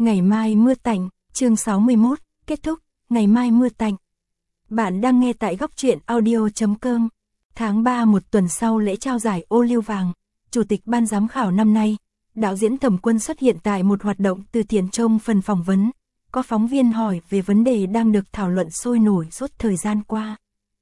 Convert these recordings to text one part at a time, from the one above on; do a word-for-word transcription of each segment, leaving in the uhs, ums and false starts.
Ngày mai mưa tạnh, chương sáu mươi mốt, kết thúc, ngày mai mưa tạnh. Bạn đang nghe tại góc truyện audio chấm com. Tháng ba một tuần sau lễ trao giải ô liu vàng, chủ tịch ban giám khảo năm nay, đạo diễn Thẩm Quân xuất hiện tại một hoạt động từ thiện trong phần phỏng vấn. Có phóng viên hỏi về vấn đề đang được thảo luận sôi nổi suốt thời gian qua.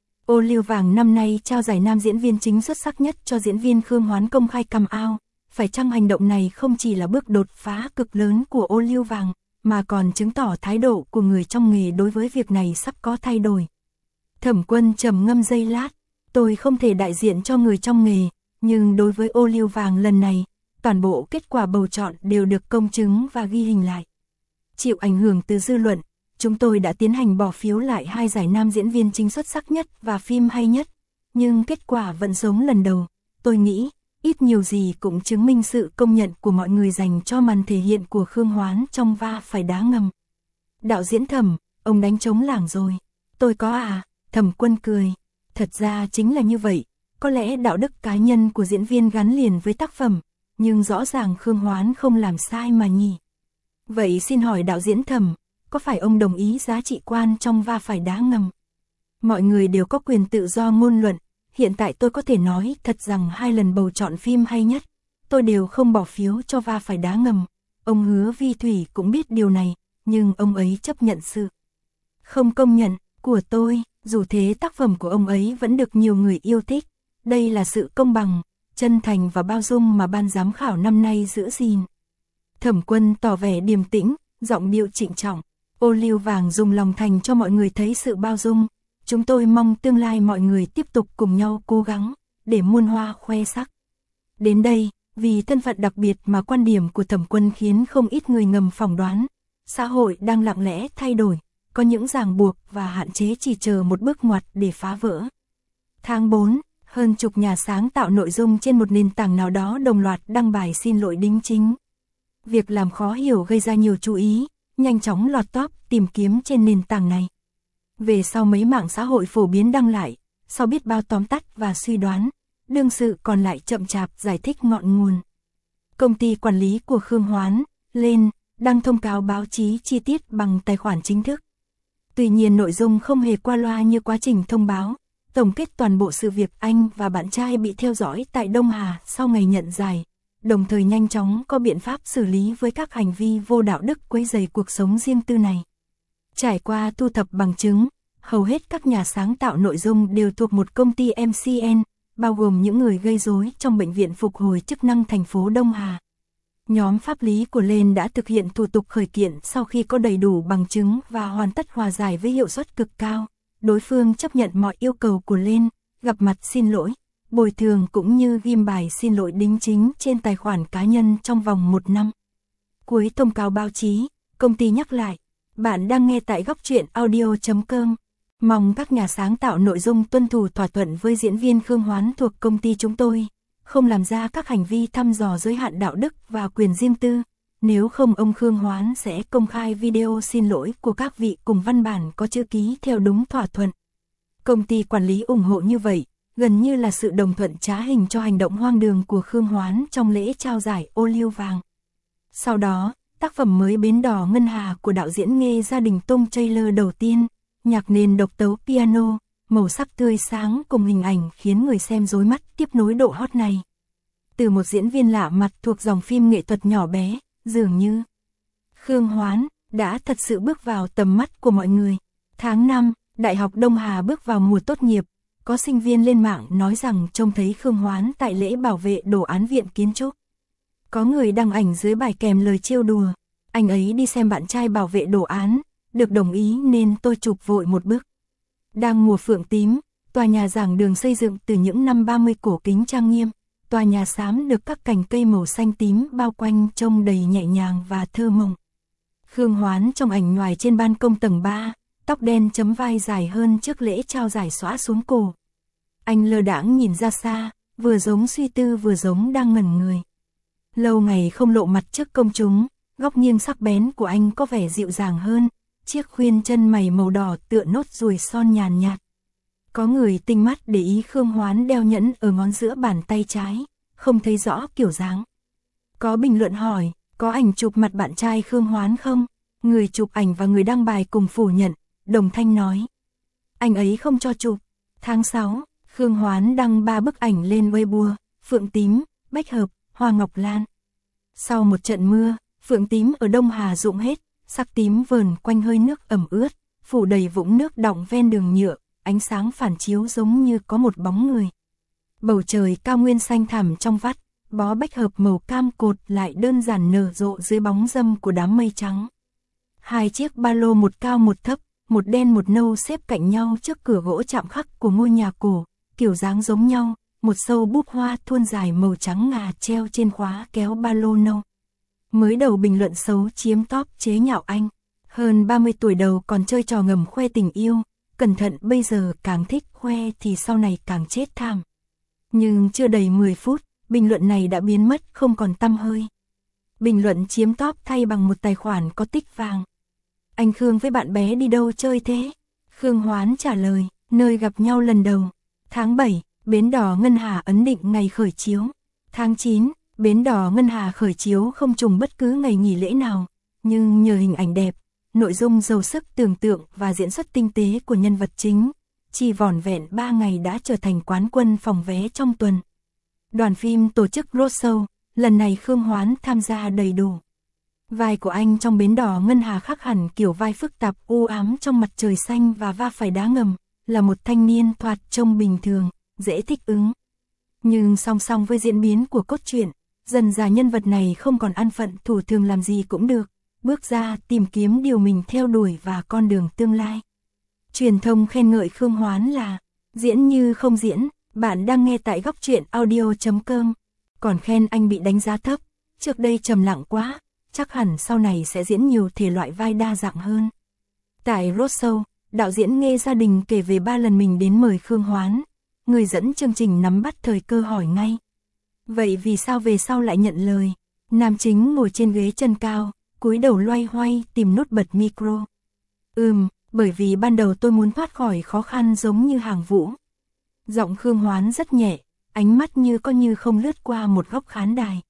Ô liu vàng năm nay trao giải nam diễn viên chính xuất sắc nhất cho diễn viên Khương Hoán công khai come out. Phải chăng hành động này không chỉ là bước đột phá cực lớn của ô liu vàng, mà còn chứng tỏ thái độ của người trong nghề đối với việc này sắp có thay đổi. Thẩm Quân trầm ngâm giây lát, tôi không thể đại diện cho người trong nghề, nhưng đối với ô liu vàng lần này, toàn bộ kết quả bầu chọn đều được công chứng và ghi hình lại. Chịu ảnh hưởng từ dư luận, chúng tôi đã tiến hành bỏ phiếu lại hai giải nam diễn viên chính xuất sắc nhất và phim hay nhất, nhưng kết quả vẫn giống lần đầu. Tôi nghĩ, ít nhiều gì cũng chứng minh sự công nhận của mọi người dành cho màn thể hiện của Khương Hoán trong Va Phải Đá Ngầm. Đạo diễn Thẩm, ông đánh trống lảng rồi. Tôi có à, Thẩm Quân cười. Thật ra chính là như vậy, có lẽ đạo đức cá nhân của diễn viên gắn liền với tác phẩm, nhưng rõ ràng Khương Hoán không làm sai mà nhỉ. Vậy xin hỏi đạo diễn Thẩm, có phải ông đồng ý giá trị quan trong Va Phải Đá Ngầm? Mọi người đều có quyền tự do ngôn luận. Hiện tại tôi có thể nói thật rằng hai lần bầu chọn phim hay nhất, tôi đều không bỏ phiếu cho Va Phải Đá Ngầm. Ông Hứa Vi Thủy cũng biết điều này, nhưng ông ấy chấp nhận sự không công nhận của tôi, dù thế tác phẩm của ông ấy vẫn được nhiều người yêu thích. Đây là sự công bằng, chân thành và bao dung mà ban giám khảo năm nay giữ gìn. Thẩm Quân tỏ vẻ điềm tĩnh, giọng điệu trịnh trọng. Ô liu vàng dùng lòng thành cho mọi người thấy sự bao dung. Chúng tôi mong tương lai mọi người tiếp tục cùng nhau cố gắng, để muôn hoa khoe sắc. Đến đây, vì thân phận đặc biệt mà quan điểm của Thẩm Quân khiến không ít người ngầm phỏng đoán. Xã hội đang lặng lẽ thay đổi, có những ràng buộc và hạn chế chỉ chờ một bước ngoặt để phá vỡ. Tháng bốn, hơn chục nhà sáng tạo nội dung trên một nền tảng nào đó đồng loạt đăng bài xin lỗi đính chính. Việc làm khó hiểu gây ra nhiều chú ý, nhanh chóng lọt top tìm kiếm trên nền tảng này. Về sau mấy mạng xã hội phổ biến đăng lại, sau biết bao tóm tắt và suy đoán, đương sự còn lại chậm chạp giải thích ngọn nguồn. Công ty quản lý của Khương Hoán, lên, đăng thông cáo báo chí chi tiết bằng tài khoản chính thức. Tuy nhiên nội dung không hề qua loa như quá trình thông báo, tổng kết toàn bộ sự việc anh và bạn trai bị theo dõi tại Đông Hà sau ngày nhận giải, đồng thời nhanh chóng có biện pháp xử lý với các hành vi vô đạo đức quấy rầy cuộc sống riêng tư này. Trải qua thu thập bằng chứng, hầu hết các nhà sáng tạo nội dung đều thuộc một công ty em xê en, bao gồm những người gây rối trong Bệnh viện Phục hồi chức năng thành phố Đông Hà. Nhóm pháp lý của Lên đã thực hiện thủ tục khởi kiện sau khi có đầy đủ bằng chứng và hoàn tất hòa giải với hiệu suất cực cao. Đối phương chấp nhận mọi yêu cầu của Lên, gặp mặt xin lỗi, bồi thường cũng như ghim bài xin lỗi đính chính trên tài khoản cá nhân trong vòng một năm. Cuối thông cáo báo chí, công ty nhắc lại, bạn đang nghe tại góc truyện audio chấm com. Mong các nhà sáng tạo nội dung tuân thủ thỏa thuận với diễn viên Khương Hoán thuộc công ty chúng tôi, không làm ra các hành vi thăm dò giới hạn đạo đức và quyền riêng tư. Nếu không ông Khương Hoán sẽ công khai video xin lỗi của các vị cùng văn bản có chữ ký theo đúng thỏa thuận. Công ty quản lý ủng hộ như vậy, gần như là sự đồng thuận trá hình cho hành động hoang đường của Khương Hoán trong lễ trao giải ô liu vàng. Sau đó, tác phẩm mới Bến Đỏ Ngân Hà của đạo diễn Nghê gia đình Tom Taylor đầu tiên, nhạc nền độc tấu piano, màu sắc tươi sáng cùng hình ảnh khiến người xem rối mắt tiếp nối độ hot này. Từ một diễn viên lạ mặt thuộc dòng phim nghệ thuật nhỏ bé, dường như Khương Hoán đã thật sự bước vào tầm mắt của mọi người. Tháng năm, Đại học Đông Hà bước vào mùa tốt nghiệp, có sinh viên lên mạng nói rằng trông thấy Khương Hoán tại lễ bảo vệ đồ án viện kiến trúc. Có người đăng ảnh dưới bài kèm lời trêu đùa, anh ấy đi xem bạn trai bảo vệ đồ án, được đồng ý nên tôi chụp vội một bức. Đang mùa phượng tím, tòa nhà giảng đường xây dựng từ những năm ba mươi cổ kính trang nghiêm, tòa nhà xám được các cành cây màu xanh tím bao quanh trông đầy nhẹ nhàng và thơ mộng. Khương Hoán trong ảnh nhoài trên ban công tầng ba, tóc đen chấm vai dài hơn trước lễ trao giải xõa xuống cổ. Anh lơ đãng nhìn ra xa, vừa giống suy tư vừa giống đang ngẩn người. Lâu ngày không lộ mặt trước công chúng, góc nghiêng sắc bén của anh có vẻ dịu dàng hơn, chiếc khuyên chân mày màu đỏ tựa nốt ruồi son nhàn nhạt. Có người tinh mắt để ý Khương Hoán đeo nhẫn ở ngón giữa bàn tay trái, không thấy rõ kiểu dáng. Có bình luận hỏi, Có ảnh chụp mặt bạn trai Khương Hoán không? Người chụp ảnh và người đăng bài cùng phủ nhận, đồng thanh nói. Anh ấy không cho chụp. Tháng sáu, Khương Hoán đăng ba bức ảnh lên Weibo, phượng tím, bách hợp, hoa ngọc lan. Sau một trận mưa, phượng tím ở Đông Hà rụng hết, sắc tím vờn quanh hơi nước ẩm ướt, phủ đầy vũng nước đọng ven đường nhựa, ánh sáng phản chiếu giống như có một bóng người. Bầu trời cao nguyên xanh thẳm trong vắt, bó bách hợp màu cam cột lại đơn giản nở rộ dưới bóng râm của đám mây trắng. Hai chiếc ba lô một cao một thấp, một đen một nâu xếp cạnh nhau trước cửa gỗ chạm khắc của ngôi nhà cổ, kiểu dáng giống nhau, một sâu búp hoa thuôn dài màu trắng ngà treo trên khóa kéo ba lô nâu. Mới đầu bình luận xấu chiếm top chế nhạo anh, hơn ba mươi tuổi đầu còn chơi trò ngầm khoe tình yêu, cẩn thận bây giờ càng thích khoe thì sau này càng chết thảm. Nhưng chưa đầy mười phút, bình luận này đã biến mất không còn tăm hơi. Bình luận chiếm top thay bằng một tài khoản có tích vàng. Anh Khương với bạn bé đi đâu chơi thế? Khương Hoán trả lời, nơi gặp nhau lần đầu. Tháng bảy, Bến Đỏ Ngân Hà ấn định ngày khởi chiếu. Tháng chín, Bến Đỏ Ngân Hà khởi chiếu không trùng bất cứ ngày nghỉ lễ nào, nhưng nhờ hình ảnh đẹp, nội dung giàu sức tưởng tượng và diễn xuất tinh tế của nhân vật chính, chỉ vỏn vẹn ba ngày đã trở thành quán quân phòng vé trong tuần. Đoàn phim tổ chức roadshow, lần này Khương Hoán tham gia đầy đủ. Vai của anh trong Bến Đỏ Ngân Hà khác hẳn kiểu vai phức tạp u ám trong Mặt Trời Xanh và Va Phải Đá Ngầm, là một thanh niên thoạt trông bình thường, dễ thích ứng. Nhưng song song với diễn biến của cốt truyện, dần dà nhân vật này không còn an phận thủ thường làm gì cũng được, bước ra tìm kiếm điều mình theo đuổi và con đường tương lai. Truyền thông khen ngợi Khương Hoán là diễn như không diễn. Bạn đang nghe tại góc truyện audio chấm com. Còn khen anh bị đánh giá thấp, trước đây trầm lặng quá, chắc hẳn sau này sẽ diễn nhiều thể loại vai đa dạng hơn. Tại roadshow, đạo diễn Nghê Gia Đình kể về ba lần mình đến mời Khương Hoán. Người dẫn chương trình nắm bắt thời cơ hỏi ngay. Vậy vì sao về sau lại nhận lời? Nam chính ngồi trên ghế chân cao, cúi đầu loay hoay tìm nút bật micro. Ừm, bởi vì ban đầu tôi muốn thoát khỏi khó khăn giống như Hàng Vũ. Giọng Khương Hoán rất nhẹ, ánh mắt như có như không lướt qua một góc khán đài.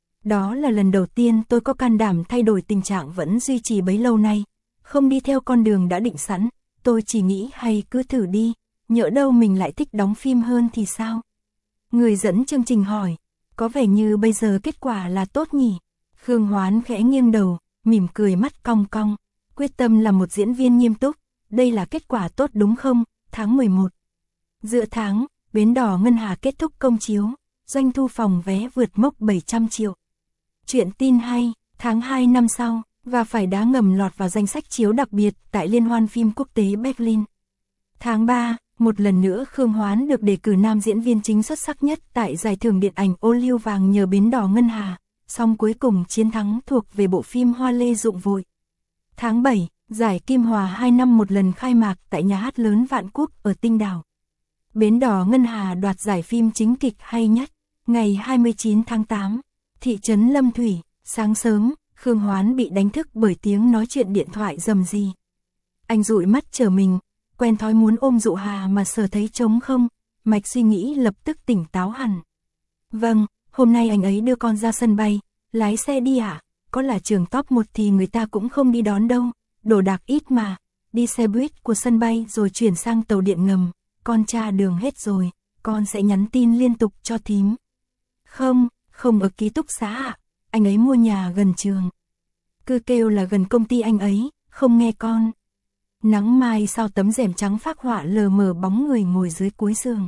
Đó là lần đầu tiên tôi có can đảm thay đổi tình trạng vẫn duy trì bấy lâu nay, không đi theo con đường đã định sẵn, tôi chỉ nghĩ hay cứ thử đi, nhỡ đâu mình lại thích đóng phim hơn thì sao? Người dẫn chương trình hỏi, có vẻ như bây giờ kết quả là tốt nhỉ? Khương Hoán khẽ nghiêng đầu, mỉm cười mắt cong cong, quyết tâm là một diễn viên nghiêm túc, đây là kết quả tốt đúng không? Tháng mười một. Giữa tháng, Bến Đỏ Ngân Hà kết thúc công chiếu, doanh thu phòng vé vượt mốc bảy trăm triệu. Chuyện tin hay, tháng hai năm sau, Va Phải Đá Ngầm lọt vào danh sách chiếu đặc biệt tại Liên hoan phim quốc tế Berlin. Tháng ba, một lần nữa Khương Hoán được đề cử nam diễn viên chính xuất sắc nhất tại giải thưởng điện ảnh Ô Liu Vàng nhờ Bến Đỏ Ngân Hà, song cuối cùng chiến thắng thuộc về bộ phim Hoa Lê Rụng Vội. Tháng bảy, giải Kim Hòa hai năm một lần khai mạc tại Nhà hát lớn Vạn Quốc ở Tinh Đảo. Bến Đỏ Ngân Hà đoạt giải phim chính kịch hay nhất. Ngày hai mươi chín tháng tám, thị trấn Lâm Thủy, sáng sớm, Khương Hoán bị đánh thức bởi tiếng nói chuyện điện thoại rầm rì. Anh dụi mắt chờ mình, quen thói muốn ôm Dụ Hà mà sờ thấy trống không, mạch suy nghĩ lập tức tỉnh táo hẳn. Vâng, hôm nay anh ấy đưa con ra sân bay, lái xe đi ạ, à? Có là trường top một thì người ta cũng không đi đón đâu, đồ đạc ít mà, đi xe buýt của sân bay rồi chuyển sang tàu điện ngầm, con tra đường hết rồi, con sẽ nhắn tin liên tục cho thím. Không, không ở ký túc xá ạ, à? Anh ấy mua nhà gần trường. Cứ kêu là gần công ty anh ấy, không nghe con. Nắng mai sau tấm rèm trắng phác họa lờ mờ bóng người ngồi dưới cuối giường.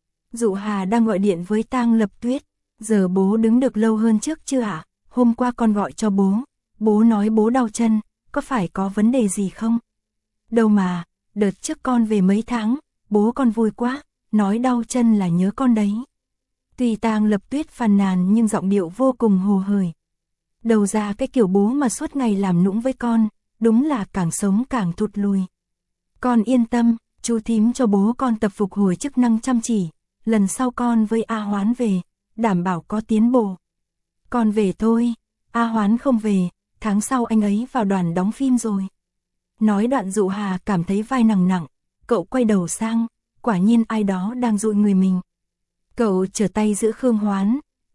Dụ Hà đang gọi điện với Tang Lập Tuyết, giờ bố đứng được lâu hơn trước chưa ạ? À? Hôm qua con gọi cho bố, bố nói bố đau chân, có phải có vấn đề gì không? Đâu mà, đợt trước con về mấy tháng, bố con vui quá, nói đau chân là nhớ con đấy. Tuy Tang Lập Tuyết phàn nàn nhưng giọng điệu vô cùng hồ hởi. Đầu ra cái kiểu bố mà suốt ngày làm nũng với con, đúng là càng sống càng thụt lùi. Con yên tâm, chú thím cho bố con tập phục hồi chức năng chăm chỉ, lần sau con với A Hoán về, đảm bảo có tiến bộ. Con về thôi, A Hoán không về, tháng sau anh ấy vào đoàn đóng phim rồi. Nói đoạn Dụ Hà cảm thấy vai nặng nặng, cậu quay đầu sang, quả nhiên ai đó đang dụi người mình. Cậu trở tay giữ Khương Hoán,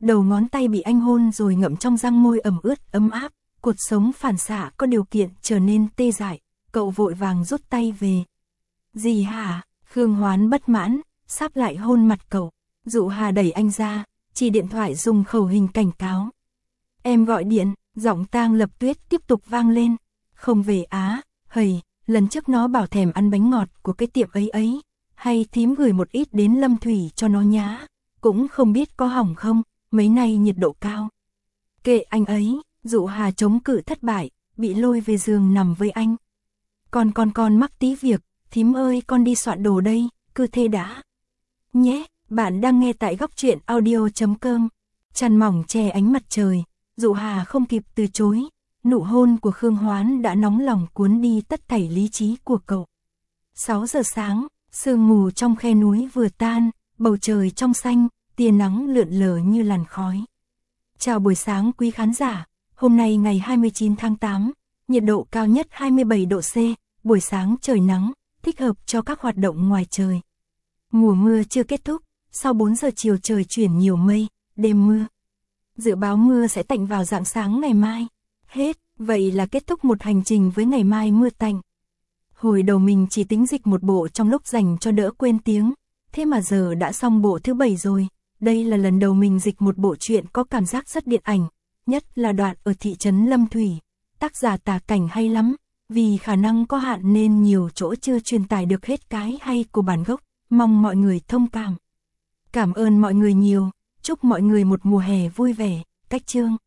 đầu ngón tay bị anh hôn rồi ngậm trong răng môi ẩm ướt ấm áp, cột sống phản xạ có điều kiện trở nên tê dại, cậu vội vàng rút tay về. Gì hả? Khương Hoán bất mãn, sắp lại hôn mặt cậu. Dụ Hà đẩy anh ra, chỉ điện thoại dùng khẩu hình cảnh cáo. Em gọi điện, giọng Tang Lập Tuyết tiếp tục vang lên. Không về á, hầy, lần trước nó bảo thèm ăn bánh ngọt của cái tiệm ấy ấy, hay thím gửi một ít đến Lâm Thủy cho nó nhá, cũng không biết có hỏng không, mấy nay nhiệt độ cao. Kệ anh ấy, Dụ Hà chống cự thất bại, bị lôi về giường nằm với anh. Con con con mắc tí việc, thím ơi con đi soạn đồ đây, cứ thế đã. Nhé, bạn đang nghe tại góc truyện audio.com. Chăn mỏng che ánh mặt trời, Dụ Hà không kịp từ chối, nụ hôn của Khương Hoán đã nóng lòng cuốn đi tất thảy lý trí của cậu. sáu giờ sáng, sương mù trong khe núi vừa tan, bầu trời trong xanh, tia nắng lượn lờ như làn khói. Chào buổi sáng quý khán giả, hôm nay ngày hai mươi chín tháng tám, nhiệt độ cao nhất hai mươi bảy độ C, buổi sáng trời nắng, thích hợp cho các hoạt động ngoài trời. Mùa mưa chưa kết thúc, sau bốn giờ chiều trời chuyển nhiều mây, đêm mưa. Dự báo mưa sẽ tạnh vào rạng sáng ngày mai. Hết, vậy là kết thúc một hành trình với ngày mai mưa tạnh. Hồi đầu mình chỉ tính dịch một bộ trong lúc dành cho đỡ quên tiếng, thế mà giờ đã xong bộ thứ bảy rồi. Đây là lần đầu mình dịch một bộ truyện có cảm giác rất điện ảnh, nhất là đoạn ở thị trấn Lâm Thủy. Tác giả tả cảnh hay lắm, vì khả năng có hạn nên nhiều chỗ chưa truyền tải được hết cái hay của bản gốc, mong mọi người thông cảm. Cảm ơn mọi người nhiều, chúc mọi người một mùa hè vui vẻ, cách chương.